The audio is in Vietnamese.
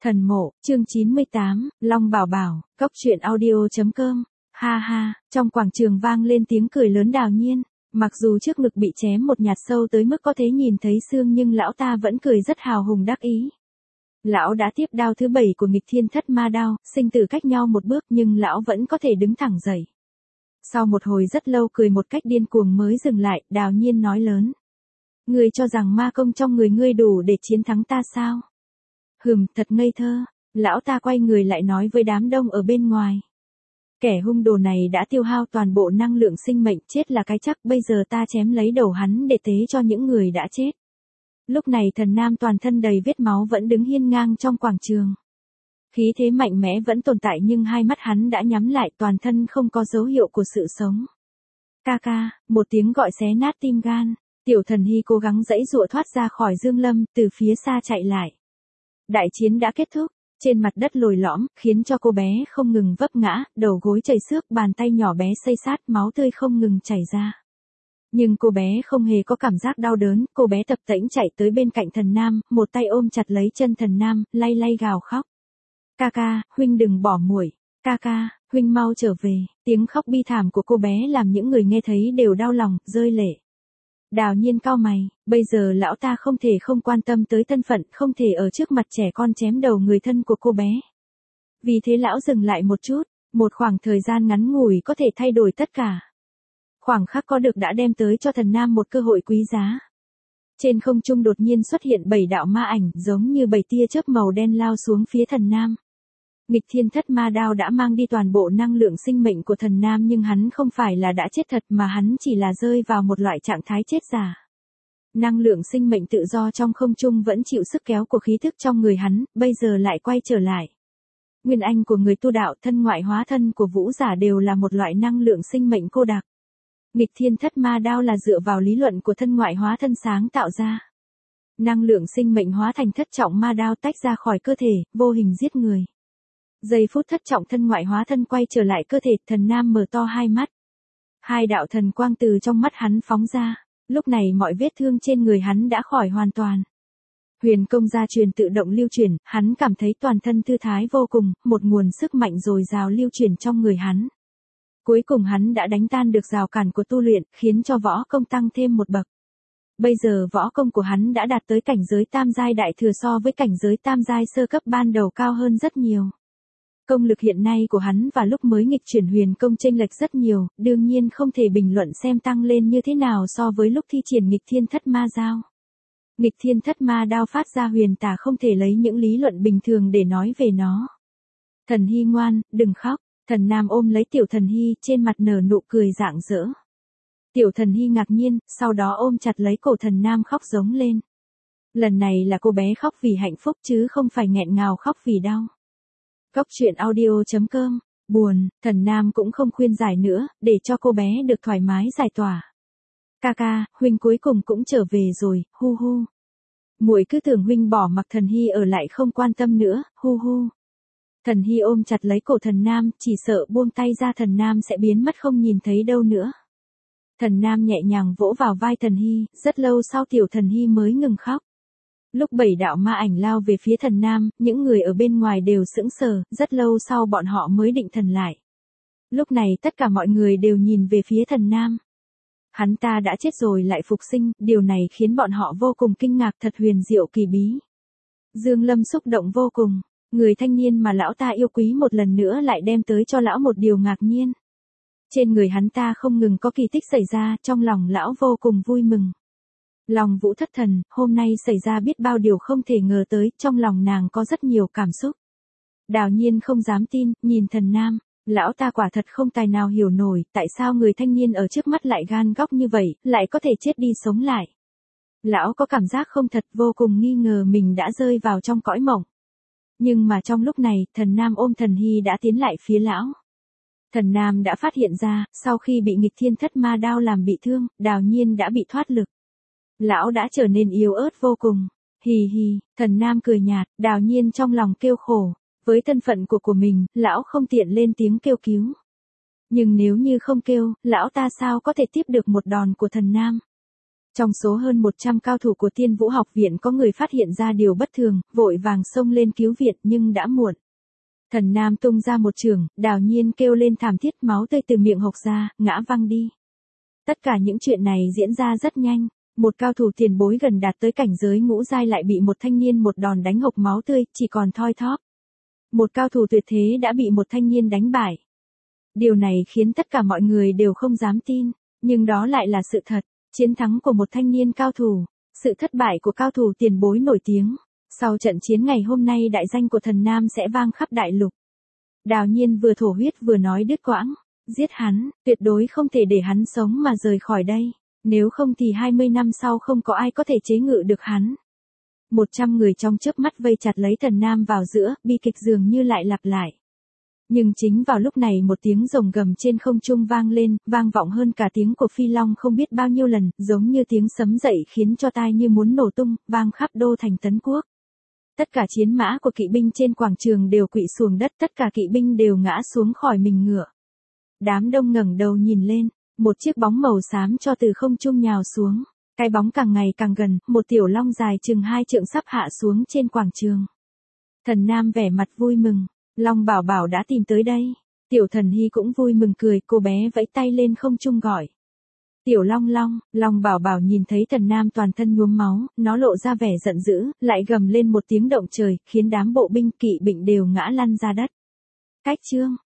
Thần mộ, chương 98, Long Bảo Bảo, Cốc truyện audio.com. Ha ha, trong quảng trường vang lên tiếng cười lớn Đào Nhiên. Mặc dù trước ngực bị chém một nhát sâu tới mức có thể nhìn thấy xương nhưng lão ta vẫn cười rất hào hùng đắc ý. Lão đã tiếp đao thứ 7 của nghịch thiên thất ma đao, sinh tử cách nhau một bước nhưng lão vẫn có thể đứng thẳng dậy. Sau một hồi rất lâu cười một cách điên cuồng mới dừng lại, Đào Nhiên nói lớn. Ngươi cho rằng ma công trong người ngươi đủ để chiến thắng ta sao? Thật ngây thơ. Lão ta quay người lại nói với đám đông ở bên ngoài. Kẻ hung đồ này đã tiêu hao toàn bộ năng lượng sinh mệnh, chết là cái chắc, bây giờ ta chém lấy đầu hắn để tế cho những người đã chết. Lúc này thần nam toàn thân đầy vết máu vẫn đứng hiên ngang trong quảng trường. Khí thế mạnh mẽ vẫn tồn tại nhưng hai mắt hắn đã nhắm lại, toàn thân không có dấu hiệu của sự sống. Ca ca, một tiếng gọi xé nát tim gan. Tiểu Thần Hy cố gắng giãy giụa thoát ra khỏi Dương Lâm, từ phía xa chạy lại. Đại chiến đã kết thúc, trên mặt đất lồi lõm, khiến cho cô bé không ngừng vấp ngã, đầu gối chảy xước, bàn tay nhỏ bé xây sát, máu tươi không ngừng chảy ra. Nhưng cô bé không hề có cảm giác đau đớn, cô bé tập tễnh chạy tới bên cạnh thần nam, một tay ôm chặt lấy chân thần nam, lay lay gào khóc. Ca ca, huynh đừng bỏ muội. Ca ca, huynh mau trở về. Tiếng khóc bi thảm của cô bé làm những người nghe thấy đều đau lòng, rơi lệ. Đào Nhiên cau mày, bây giờ lão ta không thể không quan tâm tới thân phận, không thể ở trước mặt trẻ con chém đầu người thân của cô bé. Vì thế lão dừng lại một chút, một khoảng thời gian ngắn ngủi có thể thay đổi tất cả. Khoảng khắc có được đã đem tới cho thần nam một cơ hội quý giá. Trên không trung đột nhiên xuất hiện 7 đạo ma ảnh, giống như 7 tia chớp màu đen lao xuống phía thần nam. Nghịch thiên thất ma đao đã mang đi toàn bộ năng lượng sinh mệnh của thần nam nhưng hắn không phải là đã chết thật mà hắn chỉ là rơi vào một loại trạng thái chết giả. Năng lượng sinh mệnh tự do trong không trung vẫn chịu sức kéo của khí thức trong người hắn, bây giờ lại quay trở lại. Nguyên anh của người tu đạo, thân ngoại hóa thân của vũ giả đều là một loại năng lượng sinh mệnh cô đặc. Nghịch thiên thất ma đao là dựa vào lý luận của thân ngoại hóa thân sáng tạo ra. Năng lượng sinh mệnh hóa thành thất trọng ma đao tách ra khỏi cơ thể, vô hình giết người. Giây phút thất trọng thân ngoại hóa thân quay trở lại cơ thể, thần nam mở to hai mắt. Hai đạo thần quang từ trong mắt hắn phóng ra, lúc này mọi vết thương trên người hắn đã khỏi hoàn toàn. Huyền công gia truyền tự động lưu chuyển, hắn cảm thấy toàn thân thư thái vô cùng, một nguồn sức mạnh dồi dào lưu chuyển trong người hắn. Cuối cùng hắn đã đánh tan được rào cản của tu luyện, khiến cho võ công tăng thêm một bậc. Bây giờ võ công của hắn đã đạt tới cảnh giới tam giai đại thừa so với cảnh giới tam giai sơ cấp ban đầu cao hơn rất nhiều. Công lực hiện nay của hắn và lúc mới nghịch chuyển huyền công chênh lệch rất nhiều, đương nhiên không thể bình luận xem tăng lên như thế nào so với lúc thi triển nghịch thiên thất ma đao. Nghịch thiên thất ma đao phát ra huyền tà không thể lấy những lý luận bình thường để nói về nó. Thần Hy ngoan, đừng khóc. Thần nam ôm lấy Tiểu Thần Hy, trên mặt nở nụ cười rạng rỡ. Tiểu Thần Hy ngạc nhiên, sau đó ôm chặt lấy cổ thần nam khóc giống lên. Lần này là cô bé khóc vì hạnh phúc chứ không phải nghẹn ngào khóc vì đau. Cốc truyện audio.com. Buồn, thần nam cũng không khuyên giải nữa, để cho cô bé được thoải mái giải tỏa. Ca ca, huynh cuối cùng cũng trở về rồi, hu hu. Muội cứ tưởng huynh bỏ mặc Thần Hy ở lại không quan tâm nữa, hu hu. Thần Hy ôm chặt lấy cổ thần nam, chỉ sợ buông tay ra thần nam sẽ biến mất không nhìn thấy đâu nữa. Thần nam nhẹ nhàng vỗ vào vai Thần Hy, rất lâu sau Tiểu Thần Hy mới ngừng khóc. Lúc 7 đạo ma ảnh lao về phía thần nam, những người ở bên ngoài đều sững sờ, rất lâu sau bọn họ mới định thần lại. Lúc này tất cả mọi người đều nhìn về phía thần nam. Hắn ta đã chết rồi lại phục sinh, điều này khiến bọn họ vô cùng kinh ngạc, thật huyền diệu kỳ bí. Dương Lâm xúc động vô cùng, người thanh niên mà lão ta yêu quý một lần nữa lại đem tới cho lão một điều ngạc nhiên. Trên người hắn ta không ngừng có kỳ tích xảy ra, trong lòng lão vô cùng vui mừng. Lòng Vũ thất thần, hôm nay xảy ra biết bao điều không thể ngờ tới, trong lòng nàng có rất nhiều cảm xúc. Đào Nhiên không dám tin, nhìn thần nam, lão ta quả thật không tài nào hiểu nổi, tại sao người thanh niên ở trước mắt lại gan góc như vậy, lại có thể chết đi sống lại. Lão có cảm giác không thật, vô cùng nghi ngờ mình đã rơi vào trong cõi mộng. Nhưng mà trong lúc này, thần nam ôm Thần Hy đã tiến lại phía lão. Thần nam đã phát hiện ra, sau khi bị nghịch thiên thất ma đao làm bị thương, Đào Nhiên đã bị thoát lực. Lão đã trở nên yếu ớt vô cùng. Hì hì, thần nam cười nhạt, Đào Nhiên trong lòng kêu khổ. Với thân phận của mình, lão không tiện lên tiếng kêu cứu. Nhưng nếu như không kêu, lão ta sao có thể tiếp được một đòn của thần nam. Trong số hơn 100 cao thủ của Tiên Vũ học viện có người phát hiện ra điều bất thường, vội vàng xông lên cứu viện nhưng đã muộn. Thần Nam tung ra một chưởng, Đào Nhiên kêu lên thảm thiết, máu tươi từ miệng hộc ra, ngã văng đi. Tất cả những chuyện này diễn ra rất nhanh, một cao thủ tiền bối gần đạt tới cảnh giới ngũ giai lại bị một thanh niên một đòn đánh hộc máu tươi, chỉ còn thoi thóp. Một cao thủ tuyệt thế đã bị một thanh niên đánh bại. Điều này khiến tất cả mọi người đều không dám tin, nhưng đó lại là sự thật, chiến thắng của một thanh niên cao thủ, sự thất bại của cao thủ tiền bối nổi tiếng. Sau trận chiến ngày hôm nay đại danh của thần Nam sẽ vang khắp đại lục. Đào Nhiên vừa thổ huyết vừa nói đứt quãng, giết hắn, tuyệt đối không thể để hắn sống mà rời khỏi đây, nếu không thì 20 năm sau không có ai có thể chế ngự được hắn. 100 người trong chớp mắt vây chặt lấy thần Nam vào giữa, bi kịch dường như lại lặp lại. Nhưng chính vào lúc này một tiếng rồng gầm trên không trung vang lên, vang vọng hơn cả tiếng của phi long không biết bao nhiêu lần, giống như tiếng sấm dậy khiến cho tai như muốn nổ tung, vang khắp đô thành Tấn Quốc. Tất cả chiến mã của kỵ binh trên quảng trường đều quỵ xuống đất, tất cả kỵ binh đều ngã xuống khỏi mình ngựa. Đám đông ngẩng đầu nhìn lên, một chiếc bóng màu xám cho từ không trung nhào xuống. Cái bóng càng ngày càng gần, một tiểu long dài chừng 2 trượng sắp hạ xuống trên quảng trường. Thần Nam vẻ mặt vui mừng, Long Bảo Bảo đã tìm tới đây. Tiểu Thần Hy cũng vui mừng cười, cô bé vẫy tay lên không trung gọi. Tiểu Long Long, Long Bảo Bảo nhìn thấy thần Nam toàn thân nhuốm máu, nó lộ ra vẻ giận dữ, lại gầm lên một tiếng động trời, khiến đám bộ binh kỵ binh đều ngã lăn ra đất. Cách chương